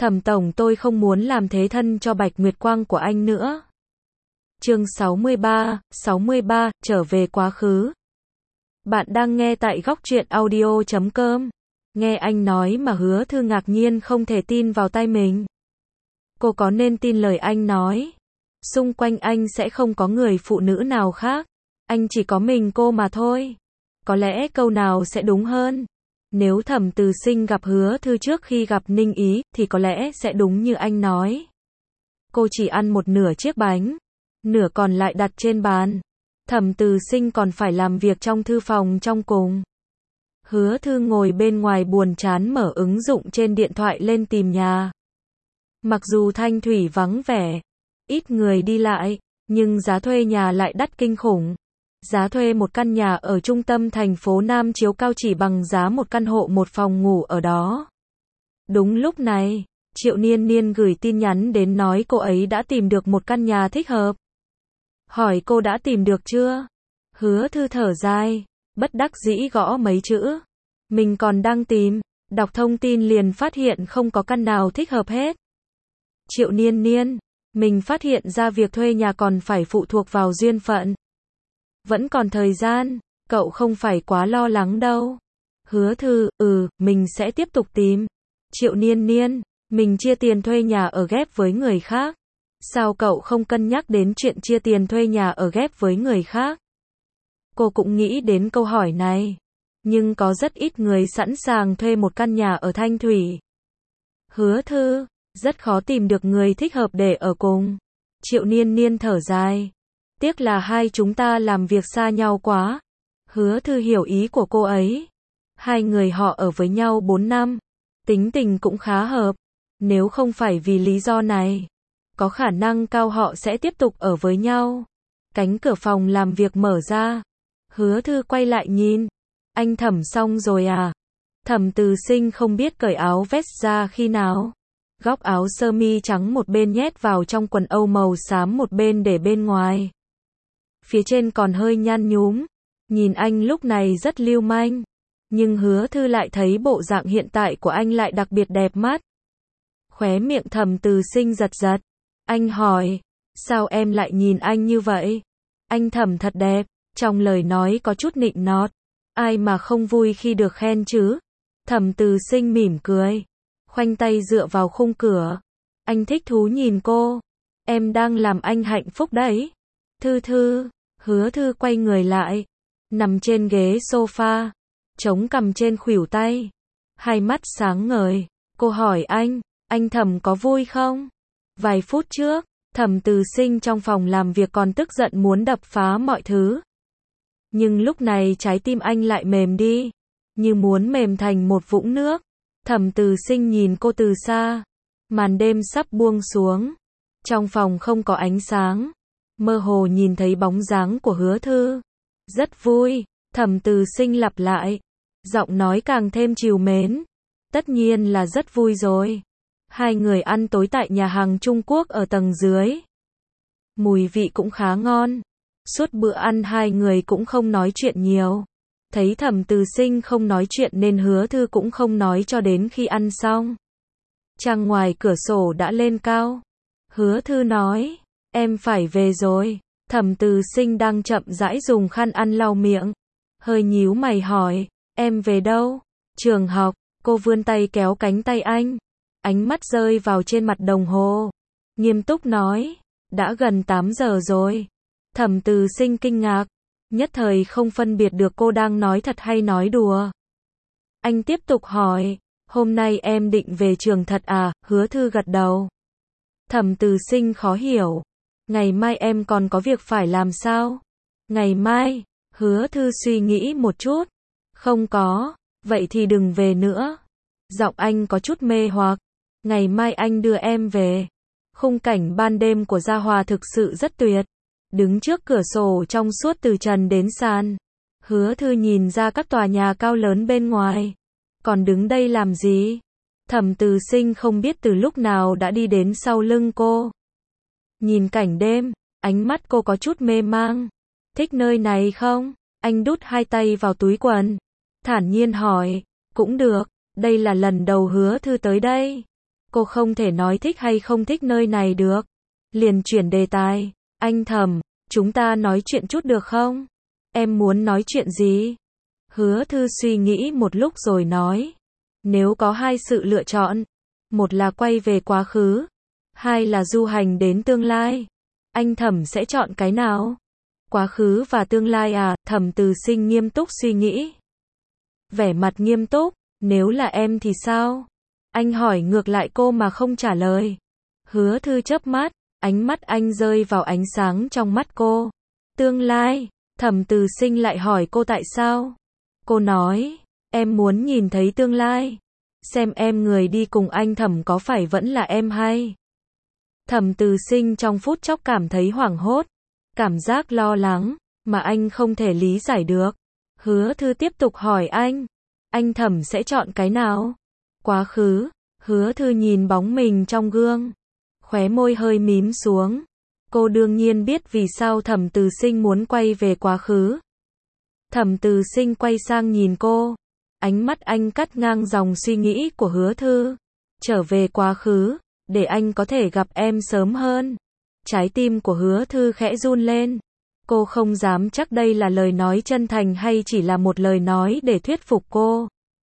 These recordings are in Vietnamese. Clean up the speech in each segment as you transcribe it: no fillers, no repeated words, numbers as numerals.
Thẩm tổng, tôi không muốn làm thế thân cho Bạch Nguyệt Quang của anh nữa. Chương 63, trở về quá khứ. Bạn đang nghe tại góc truyện audio.com. Nghe anh nói mà Hứa Thư ngạc nhiên không thể tin vào tai mình. Cô có nên tin lời anh nói? Xung quanh anh sẽ không có người phụ nữ nào khác. Anh chỉ có mình cô mà thôi. Có lẽ câu nào sẽ đúng hơn? Nếu Thẩm Từ Sinh gặp Hứa Thư trước khi gặp Ninh Ý, thì có lẽ sẽ đúng như anh nói. Cô chỉ ăn một nửa chiếc bánh, nửa còn lại đặt trên bàn. Thẩm Từ Sinh còn phải làm việc trong thư phòng trong cùng. Hứa Thư ngồi bên ngoài buồn chán mở ứng dụng trên điện thoại lên tìm nhà. Mặc dù Thanh Thủy vắng vẻ, ít người đi lại, nhưng giá thuê nhà lại đắt kinh khủng. Giá thuê một căn nhà ở trung tâm thành phố Nam Chiếu Cao chỉ bằng giá một căn hộ một phòng ngủ ở đó. Đúng lúc này, Triệu Niên Niên gửi tin nhắn đến nói cô ấy đã tìm được một căn nhà thích hợp. Hỏi cô đã tìm được chưa? Hứa Thư thở dài, bất đắc dĩ gõ mấy chữ. Mình còn đang tìm, đọc thông tin liền phát hiện không có căn nào thích hợp hết. Triệu Niên Niên, mình phát hiện ra việc thuê nhà còn phải phụ thuộc vào duyên phận. Vẫn còn thời gian, cậu không phải quá lo lắng đâu. Hứa Thư, mình sẽ tiếp tục tìm. Triệu Niên Niên, mình chia tiền thuê nhà ở ghép với người khác. Sao cậu không cân nhắc đến chuyện chia tiền thuê nhà ở ghép với người khác? Cô cũng nghĩ đến câu hỏi này. Nhưng có rất ít người sẵn sàng thuê một căn nhà ở Thanh Thủy. Hứa Thư, rất khó tìm được người thích hợp để ở cùng. Triệu Niên Niên thở dài. Tiếc là hai chúng ta làm việc xa nhau quá. Hứa Thư hiểu ý của cô ấy. Hai người họ ở với nhau 4 năm. Tính tình cũng khá hợp. Nếu không phải vì lý do này, có khả năng cao họ sẽ tiếp tục ở với nhau. Cánh cửa phòng làm việc mở ra. Hứa Thư quay lại nhìn. Anh Thẩm xong rồi à? Thẩm Từ Sinh không biết cởi áo vest ra khi nào. Góc áo sơ mi trắng một bên nhét vào trong quần âu màu xám một bên để bên ngoài. Phía trên còn hơi nhăn nhúm. Nhìn anh lúc này rất lưu manh. Nhưng Hứa Thư lại thấy bộ dạng hiện tại của anh lại đặc biệt đẹp mắt. Khóe miệng Thẩm Từ Sinh giật giật. Anh hỏi, sao em lại nhìn anh như vậy? Anh Thẩm thật đẹp. Trong lời nói có chút nịnh nọt. Ai mà không vui khi được khen chứ? Thẩm Từ Sinh mỉm cười. Khoanh tay dựa vào khung cửa. Anh thích thú nhìn cô. Em đang làm anh hạnh phúc đấy. Thư Thư. Hứa Thư quay người lại. Nằm trên ghế sofa. Chống cằm trên khuỷu tay. Hai mắt sáng ngời. Cô hỏi anh Thẩm có vui không? Vài phút trước, Thẩm Từ Sinh trong phòng làm việc còn tức giận muốn đập phá mọi thứ. Nhưng lúc này trái tim anh lại mềm đi. Như muốn mềm thành một vũng nước. Thẩm Từ Sinh nhìn cô từ xa. Màn đêm sắp buông xuống. Trong phòng không có ánh sáng. Mơ hồ nhìn thấy bóng dáng của Hứa Thư. Rất vui. Thẩm Từ Sinh lặp lại. Giọng nói càng thêm trìu mến. Tất nhiên là rất vui rồi. Hai người ăn tối tại nhà hàng Trung Quốc ở tầng dưới. Mùi vị cũng khá ngon. Suốt bữa ăn hai người cũng không nói chuyện nhiều. Thấy Thẩm Từ Sinh không nói chuyện nên Hứa Thư cũng không nói cho đến khi ăn xong. Trăng ngoài cửa sổ đã lên cao. Hứa Thư nói, em phải về rồi. Thẩm Từ Sinh đang chậm rãi dùng khăn ăn lau miệng. Hơi nhíu mày hỏi, em về đâu? Trường học. Cô vươn tay kéo cánh tay anh. Ánh mắt rơi vào trên mặt đồng hồ. Nghiêm túc nói, đã gần 8 giờ rồi. Thẩm Từ Sinh kinh ngạc. Nhất thời không phân biệt được cô đang nói thật hay nói đùa. Anh tiếp tục hỏi, hôm nay em định về trường thật à? Hứa Thư gật đầu. Thẩm Từ Sinh khó hiểu. Ngày mai em còn có việc phải làm sao? Ngày mai? Hứa Thư suy nghĩ một chút. Không có, vậy thì đừng về nữa. Giọng anh có chút mê hoặc. Ngày mai anh đưa em về. Khung cảnh ban đêm của Gia Hòa thực sự rất tuyệt. Đứng trước cửa sổ trong suốt từ trần đến sàn. Hứa Thư nhìn ra các tòa nhà cao lớn bên ngoài. Còn đứng đây làm gì? Thẩm Từ Sinh không biết từ lúc nào đã đi đến sau lưng cô. Nhìn cảnh đêm, ánh mắt cô có chút mê mang. Thích nơi này không? Anh đút hai tay vào túi quần. Thản nhiên hỏi, cũng được, đây là lần đầu Hứa Thư tới đây. Cô không thể nói thích hay không thích nơi này được. Liền chuyển đề tài. Anh Thẩm, chúng ta nói chuyện chút được không? Em muốn nói chuyện gì? Hứa Thư suy nghĩ một lúc rồi nói. Nếu có hai sự lựa chọn, một là quay về quá khứ, hai là du hành đến tương lai, anh Thẩm sẽ chọn cái nào? Quá khứ và tương lai à? Thẩm Từ Sinh nghiêm túc suy nghĩ. Vẻ mặt nghiêm túc, nếu là em thì sao? Anh hỏi ngược lại cô mà không trả lời. Hứa Thư chớp mắt, ánh mắt anh rơi vào ánh sáng trong mắt cô. Tương lai, Thẩm Từ Sinh lại hỏi cô tại sao? Cô nói, em muốn nhìn thấy tương lai. Xem em người đi cùng anh Thẩm có phải vẫn là em hay? Thẩm Từ Sinh trong phút chốc cảm thấy hoảng hốt, cảm giác lo lắng, mà anh không thể lý giải được. Hứa Thư tiếp tục hỏi anh Thẩm sẽ chọn cái nào? Quá khứ, Hứa Thư nhìn bóng mình trong gương, khóe môi hơi mím xuống. Cô đương nhiên biết vì sao Thẩm Từ Sinh muốn quay về quá khứ. Thẩm Từ Sinh quay sang nhìn cô, ánh mắt anh cắt ngang dòng suy nghĩ của Hứa Thư. Trở về quá khứ, để anh có thể gặp em sớm hơn. Trái tim của Hứa Thư khẽ run lên. Cô không dám chắc đây là lời nói chân thành hay chỉ là một lời nói để thuyết phục cô.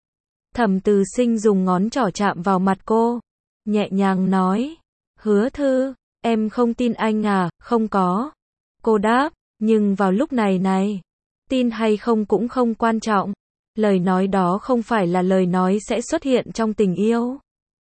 Thẩm Từ Sinh dùng ngón trỏ chạm vào mặt cô, nhẹ nhàng nói, Hứa Thư, em không tin anh à? Không có. Cô đáp, nhưng vào lúc này, tin hay không cũng không quan trọng. Lời nói đó không phải là lời nói sẽ xuất hiện trong tình yêu.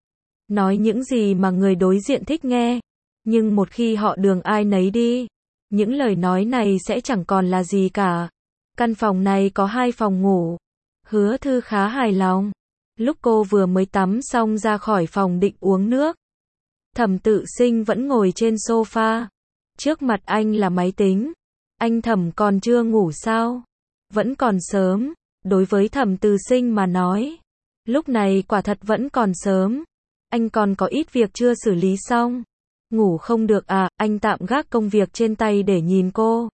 Nói những gì mà người đối diện thích nghe, nhưng một khi họ đường ai nấy đi, những lời nói này sẽ chẳng còn là gì cả. Căn phòng này có 2 phòng ngủ. Hứa Thư khá hài lòng. Lúc cô vừa mới tắm xong ra khỏi phòng định uống nước, Thẩm Tự Sinh vẫn ngồi trên sofa. Trước mặt anh là máy tính. Anh Thẩm còn chưa ngủ sao? Vẫn còn sớm. Đối với Thẩm Từ Sinh mà nói, lúc này quả thật vẫn còn sớm. Anh còn có ít việc chưa xử lý xong. Ngủ không được à? Anh tạm gác công việc trên tay để nhìn cô.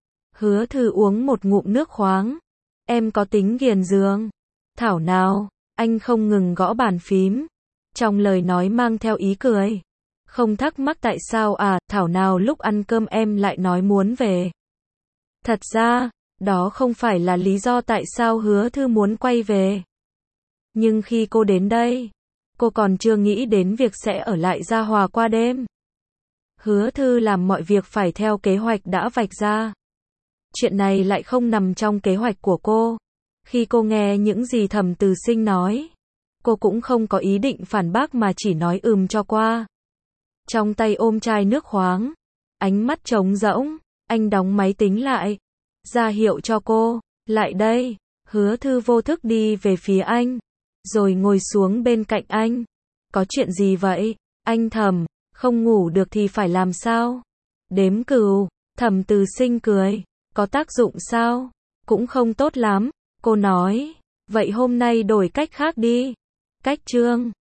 Hứa Thư uống một ngụm nước khoáng. Em có tính ghiền giường? Thảo nào? Anh không ngừng gõ bàn phím, trong lời nói mang theo ý cười. Không thắc mắc tại sao à? Thảo nào lúc ăn cơm em lại nói muốn về. Thật ra, đó không phải là lý do tại sao Hứa Thư muốn quay về. Nhưng khi cô đến đây, cô còn chưa nghĩ đến việc sẽ ở lại Gia Hòa qua đêm. Hứa Thư làm mọi việc phải theo kế hoạch đã vạch ra. Chuyện này lại không nằm trong kế hoạch của cô. Khi cô nghe những gì Thẩm Từ Sinh nói, cô cũng không có ý định phản bác mà chỉ nói cho qua. Trong tay ôm chai nước khoáng, ánh mắt trống rỗng, anh đóng máy tính lại, ra hiệu cho cô, lại đây. Hứa Thư vô thức đi về phía anh, rồi ngồi xuống bên cạnh anh. Có chuyện gì vậy? Anh Thẩm, không ngủ được thì phải làm sao? Đếm cừu. Thẩm Từ Sinh cười, có tác dụng sao? Cũng không tốt lắm. Cô nói, vậy hôm nay đổi cách khác đi. Cách trương.